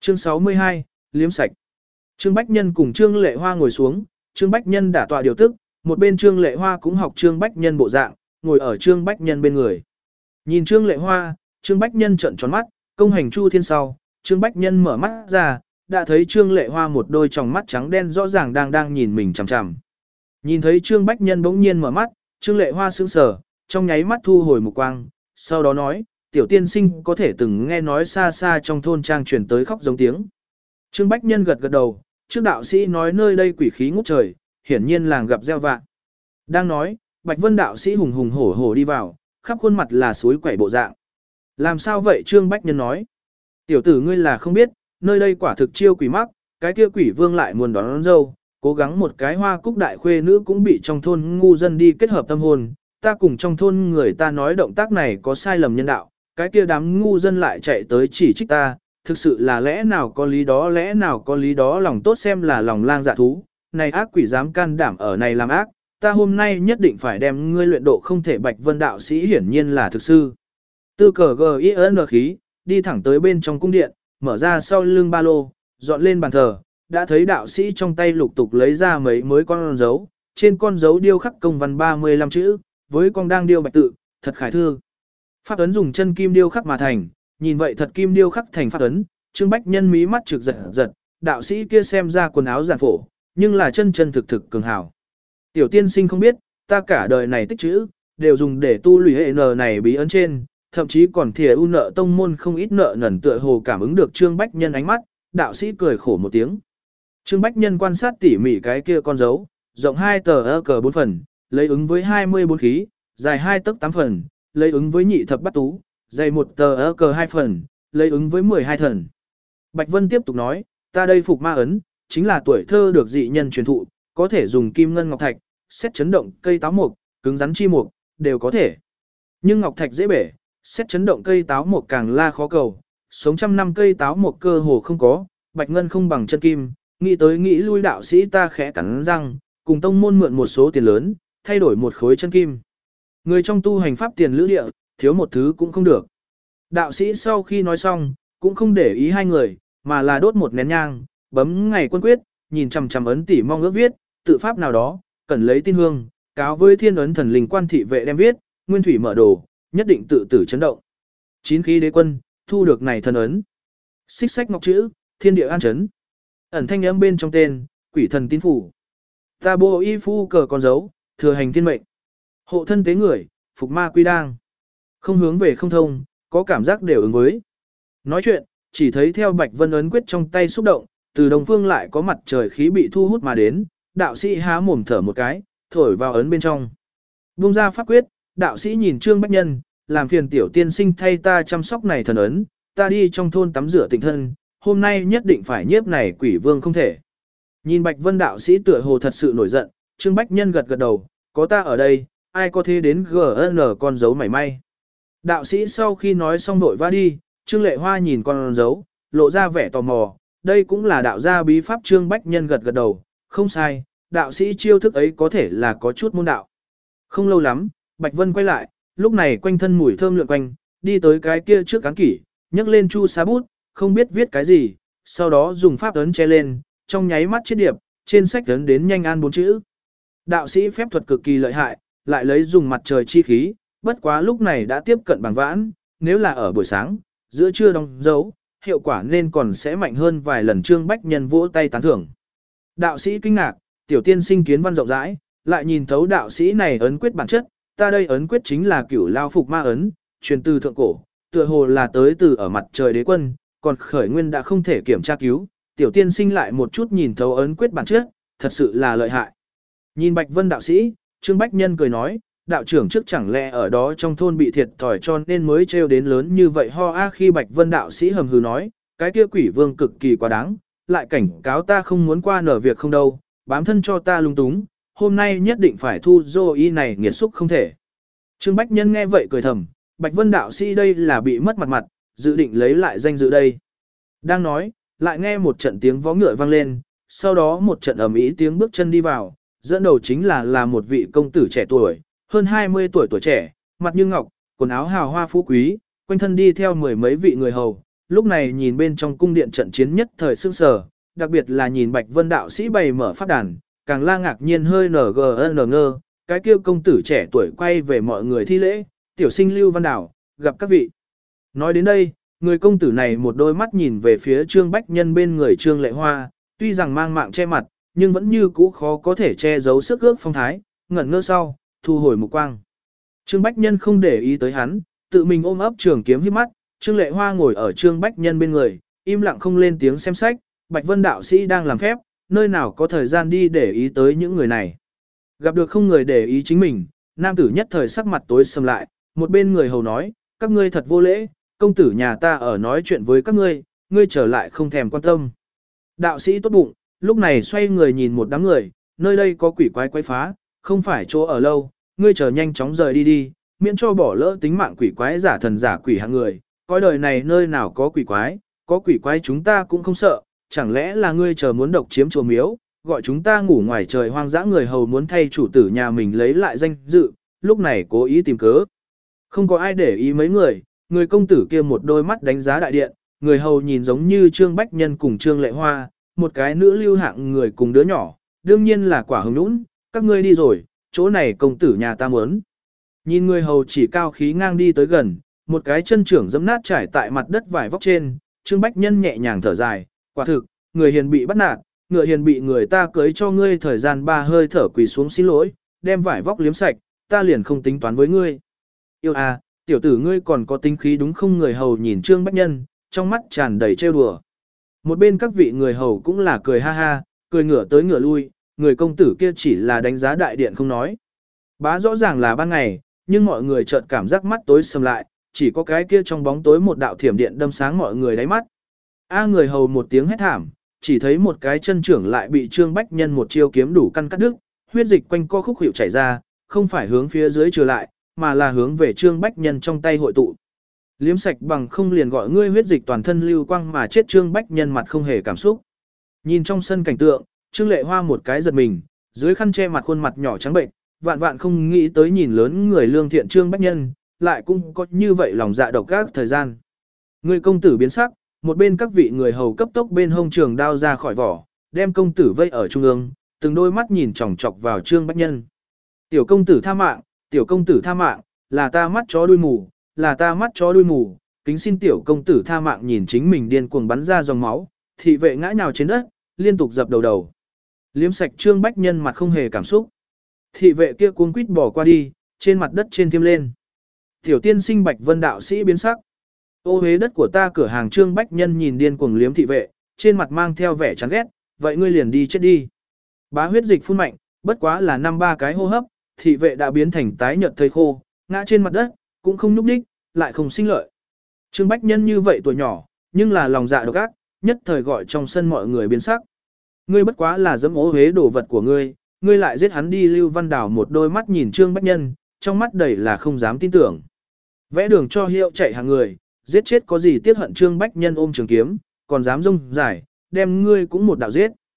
Chương 62, liếm sạch. Trương Bách Nhân cùng Trương Lệ Hoa ngồi xuống, Trương Bách Nhân đả tọa điều tức, một bên Trương Lệ Hoa cũng học Trương Bách Nhân bộ dạng, ngồi ở Trương Bách Nhân bên người. Nhìn Trương Lệ Hoa, Trương Bách Nhân trợn tròn mắt, công hành chu thiên sau, Trương Bách Nhân mở mắt ra, đã thấy Trương Lệ Hoa một đôi tròng mắt trắng đen rõ ràng đang nhìn mình chằm chằm. Nhìn thấy Trương Bách Nhân bỗng nhiên mở mắt, Trương Lệ Hoa sững sờ, trong nháy mắt thu hồi mục quang, sau đó nói, tiểu tiên sinh có thể từng nghe nói xa xa trong thôn trang truyền tới khóc giống tiếng. Trương Bách Nhân gật gật đầu, trước đạo sĩ nói nơi đây quỷ khí ngút trời, hiển nhiên làng gặp gieo vạ. Đang nói, Bạch Vân đạo sĩ hùng hùng hổ hổ đi vào, khắp khuôn mặt là suối quẩy bộ dạng. Làm sao vậy Trương Bách Nhân nói? Tiểu tử ngươi là không biết, nơi đây quả thực chiêu quỷ mắc, cái kia quỷ vương lại muốn đón dâu, cố gắng một cái hoa cúc đại khuê nữ cũng bị trong thôn ngu dân đi kết hợp tâm hồn. Ta cùng trong thôn người ta nói động tác này có sai lầm nhân đạo, cái kia đám ngu dân lại chạy tới chỉ trích ta, thực sự là lẽ nào có lý đó lòng tốt xem là lòng lang dạ thú, này ác quỷ dám can đảm ở này làm ác, ta hôm nay nhất định phải đem ngươi luyện độ không thể. Bạch Vân đạo sĩ hiển nhiên là thực sư. Tư cờ G.I.N. khí, đi thẳng tới bên trong cung điện, mở ra sau lưng ba lô, dọn lên bàn thờ, đã thấy đạo sĩ trong tay lục tục lấy ra mấy mới con dấu, trên con dấu điêu khắc công văn 35 chữ, với con đang điêu bạch tự, thật khải thư. Pháp ấn dùng chân kim điêu khắc mà thành, nhìn vậy thật kim điêu khắc thành pháp ấn, Trương Bách Nhân mí mắt trực giật giật, đạo sĩ kia xem ra quần áo giản phổ, nhưng là chân thực cường hảo. Tiểu tiên sinh không biết, ta cả đời này tích chữ, đều dùng để tu luyện hệ n này bí ấn trên, thậm chí còn thìa u nợ tông môn không ít nợ nần tựa hồ cảm ứng được Trương Bách Nhân ánh mắt, đạo sĩ cười khổ một tiếng. Trương Bách Nhân quan sát tỉ mỉ cái kia con dấu, rộng 2 tờ cờ 4 phần, lấy ứng với 24 khí, dài 2 tấc 8 phần, lấy ứng với nhị thập bát tú, dày 1 tờ cờ 2 phần, lấy ứng với 12 thần. Bạch Vân tiếp tục nói, ta đây phục ma ấn, chính là tuổi thơ được dị nhân truyền thụ, có thể dùng kim ngân ngọc thạch, xét chấn động cây táo mục, cứng rắn chi mục, đều có thể. Nhưng ngọc thạch dễ bể, xét chấn động cây táo mục càng la khó cầu, sống trăm năm cây táo mục cơ hồ không có, bạch ngân không bằng chân kim, nghĩ tới nghĩ lui đạo sĩ ta khẽ cắn răng, cùng tông môn mượn một số tiền lớn, thay đổi một khối chân kim. Người trong tu hành pháp tiền lữ địa, thiếu một thứ cũng không được. Đạo sĩ sau khi nói xong, cũng không để ý hai người, mà là đốt một nén nhang, bấm ngày quân quyết, nhìn chằm chằm ấn tỉ mong ước viết, tự pháp nào đó, cần lấy tin hương, cáo với thiên ấn thần linh quan thị vệ đem viết, nguyên thủy mở đồ, nhất định tự tử chấn động. 9 khí đế quân, thu được này thần ấn. Xích sách ngọc chữ, thiên địa an chấn. Ẩn thanh âm bên trong tên, quỷ thần tín phủ. Ta bô y phu cờ con dấu, thừa hành thiên mệnh. Hộ thân tế người, phục ma quy đang. Không hướng về không thông, có cảm giác đều ứng với. Nói chuyện, chỉ thấy theo Bạch Vân ấn quyết trong tay xúc động, từ đồng phương lại có mặt trời khí bị thu hút mà đến, đạo sĩ há mồm thở một cái, thổi vào ấn bên trong. Vung ra pháp quyết, đạo sĩ nhìn Trương Bách Nhân, làm phiền tiểu tiên sinh thay ta chăm sóc này thần ấn, ta đi trong thôn tắm rửa tịnh thân, hôm nay nhất định phải nhiếp này quỷ vương không thể. Nhìn Bạch Vân đạo sĩ tựa hồ thật sự nổi giận, Trương Bách Nhân gật gật đầu, có ta ở đây, ai có thế đến GN con dấu mảy may. Đạo sĩ sau khi nói xong vội vã đi, Trương Lệ Hoa nhìn con dấu, lộ ra vẻ tò mò, đây cũng là đạo gia bí pháp. Trương Bách Nhân gật gật đầu, không sai, đạo sĩ chiêu thức ấy có thể là có chút môn đạo. Không lâu lắm, Bạch Vân quay lại, lúc này quanh thân mùi thơm lượn quanh, đi tới cái kia trước cán kỷ, nhấc lên chu sa bút, không biết viết cái gì, sau đó dùng pháp ấn che lên, trong nháy mắt chiết điệp, trên sách ấn đến nhanh an 4 chữ. Đạo sĩ phép thuật cực kỳ lợi hại, lại lấy dùng mặt trời chi khí, bất quá lúc này đã tiếp cận bằng vãn, nếu là ở buổi sáng, giữa trưa đóng dấu, hiệu quả nên còn sẽ mạnh hơn vài lần. Trương Bách Nhân vỗ tay tán thưởng. Đạo sĩ kinh ngạc, tiểu tiên sinh kiến văn rộng rãi, lại nhìn thấu đạo sĩ này ấn quyết bản chất, ta đây ấn quyết chính là cửu lao phục ma ấn, truyền từ thượng cổ, tựa hồ là tới từ ở mặt trời đế quân, còn khởi nguyên đã không thể kiểm tra cứu, tiểu tiên sinh lại một chút nhìn thấu ấn quyết bản chất, thật sự là lợi hại. Nhìn Bạch Vân đạo sĩ, Trương Bách Nhân cười nói, đạo trưởng trước chẳng lẽ ở đó trong thôn bị thiệt thòi cho nên mới trêu đến lớn như vậy ho a. Khi Bạch Vân đạo sĩ hầm hừ nói, cái kia quỷ vương cực kỳ quá đáng, lại cảnh cáo ta không muốn qua nở việc không đâu, bám thân cho ta lung túng, hôm nay nhất định phải thu dô y này nghiệt xúc không thể. Trương Bách Nhân nghe vậy cười thầm, Bạch Vân đạo sĩ đây là bị mất mặt, dự định lấy lại danh dự đây. Đang nói, lại nghe một trận tiếng vó ngựa vang lên, sau đó một trận ầm ĩ tiếng bước chân đi vào, dẫn đầu chính là một vị công tử trẻ tuổi, hơn 20 tuổi tuổi trẻ, mặt như ngọc, quần áo hào hoa phú quý, quanh thân đi theo mười mấy vị người hầu, lúc này nhìn bên trong cung điện trận chiến nhất thời sương sờ, đặc biệt là nhìn Bạch Vân đạo sĩ bày mở pháp đàn, càng la ngạc nhiên hơi ngơ, cái kia công tử trẻ tuổi quay về mọi người thi lễ, tiểu sinh Lưu Văn Đảo, gặp các vị. Nói đến đây, người công tử này một đôi mắt nhìn về phía Trương Bách Nhân bên người Trương Lệ Hoa, tuy rằng mang mạng che mặt, nhưng vẫn như cũ khó có thể che giấu sức ước phong thái, ngẩn ngơ sau, thu hồi mục quang. Trương Bách Nhân không để ý tới hắn, tự mình ôm ấp trường kiếm híp mắt, Trương Lệ Hoa ngồi ở Trương Bách Nhân bên người, im lặng không lên tiếng xem sách, Bạch Vân đạo sĩ đang làm phép, nơi nào có thời gian đi để ý tới những người này. Gặp được không người để ý chính mình, nam tử nhất thời sắc mặt tối sầm lại, một bên người hầu nói, các ngươi thật vô lễ, công tử nhà ta ở nói chuyện với các ngươi, ngươi trở lại không thèm quan tâm. Đạo sĩ tốt bụng, lúc này xoay người nhìn một đám người, nơi đây có quỷ quái quấy phá, không phải chỗ ở lâu, ngươi chờ nhanh chóng rời đi đi, miễn cho bỏ lỡ tính mạng quỷ quái giả thần giả quỷ hạng người, coi đời này nơi nào có quỷ quái chúng ta cũng không sợ, chẳng lẽ là ngươi chờ muốn độc chiếm chùa miếu, gọi chúng ta ngủ ngoài trời hoang dã người hầu muốn thay chủ tử nhà mình lấy lại danh dự, lúc này cố ý tìm cớ. Không có ai để ý mấy người công tử kia một đôi mắt đánh giá đại điện, người hầu nhìn giống như Trương Bách Nhân cùng Trương Lệ Hoa, một cái nữ lưu hạng người cùng đứa nhỏ, đương nhiên là quả hồng nũng, các ngươi đi rồi, chỗ này công tử nhà ta muốn. Nhìn người hầu chỉ cao khí ngang đi tới gần, một cái chân trưởng dẫm nát trải tại mặt đất vải vóc trên, Trương Bách Nhân nhẹ nhàng thở dài, quả thực, người hiền bị bắt nạt, ngựa hiền bị người ta cưới cho ngươi thời gian 3 hơi thở quỳ xuống xin lỗi, đem vải vóc liếm sạch, ta liền không tính toán với ngươi. Yêu à, tiểu tử ngươi còn có tính khí đúng không? Người hầu nhìn Trương Bách Nhân, trong mắt tràn đầy trêu đùa. Một bên các vị người hầu cũng là cười ha ha, cười ngửa tới ngửa lui, người công tử kia chỉ là đánh giá đại điện không nói. Bá rõ ràng là ban ngày, nhưng mọi người chợt cảm giác mắt tối sầm lại, chỉ có cái kia trong bóng tối một đạo thiểm điện đâm sáng mọi người đáy mắt. Người hầu một tiếng hét thảm, chỉ thấy một cái chân trưởng lại bị Trương Bách Nhân một chiêu kiếm đủ căn cắt đứt, huyết dịch quanh co khúc hiệu chảy ra, không phải hướng phía dưới trừ lại, mà là hướng về Trương Bách Nhân trong tay hội tụ. Liếm sạch bằng không liền gọi ngươi huyết dịch toàn thân lưu quang mà chết. Trương Bách Nhân mặt không hề cảm xúc. Nhìn trong sân cảnh tượng, Trương Lệ Hoa một cái giật mình, dưới khăn che mặt khuôn mặt nhỏ trắng bệnh, vạn vạn không nghĩ tới nhìn lớn người lương thiện Trương Bách Nhân, lại cũng có như vậy lòng dạ độc ác thời gian. Người công tử biến sắc, một bên các vị người hầu cấp tốc bên hông trường đao ra khỏi vỏ, đem công tử vây ở trung ương, từng đôi mắt nhìn chòng chọc vào Trương Bách Nhân. Tiểu công tử tha mạng, tiểu công tử tha mạng, là ta mắt chó đuôi mù, là ta mắt chó đuôi mù, kính xin tiểu công tử tha mạng. Nhìn chính mình điên cuồng bắn ra dòng máu, thị vệ ngã nhào trên đất, liên tục dập đầu. Liếm sạch Trương Bách Nhân mặt không hề cảm xúc. Thị vệ kia cuống quýt bỏ qua đi, trên mặt đất trên thiêm lên. Tiểu tiên sinh Bạch Vân đạo sĩ biến sắc. Ô hế đất của ta cửa hàng. Trương Bách Nhân nhìn điên cuồng liếm thị vệ, trên mặt mang theo vẻ chán ghét, vậy ngươi liền đi chết đi. Bá huyết dịch phun mạnh, bất quá là 5-3 cái hô hấp, thị vệ đã biến thành tái nhợt thây khô, ngã trên mặt đất, cũng không nhúc đích, lại không sinh lợi. Trương Bách Nhân như vậy tuổi nhỏ, nhưng là lòng dạ độc ác, nhất thời gọi trong sân mọi người biến sắc. Ngươi bất quá là dẫm ố hế đồ vật của ngươi, ngươi lại giết hắn đi. Lưu Văn Đảo một đôi mắt nhìn Trương Bách Nhân, trong mắt đầy là không dám tin tưởng. Vẽ đường cho hiệu chạy hàng người, giết chết có gì tiếc hận. Trương Bách Nhân ôm trường kiếm, còn dám rông giải, đem ngươi cũng một đạo giết.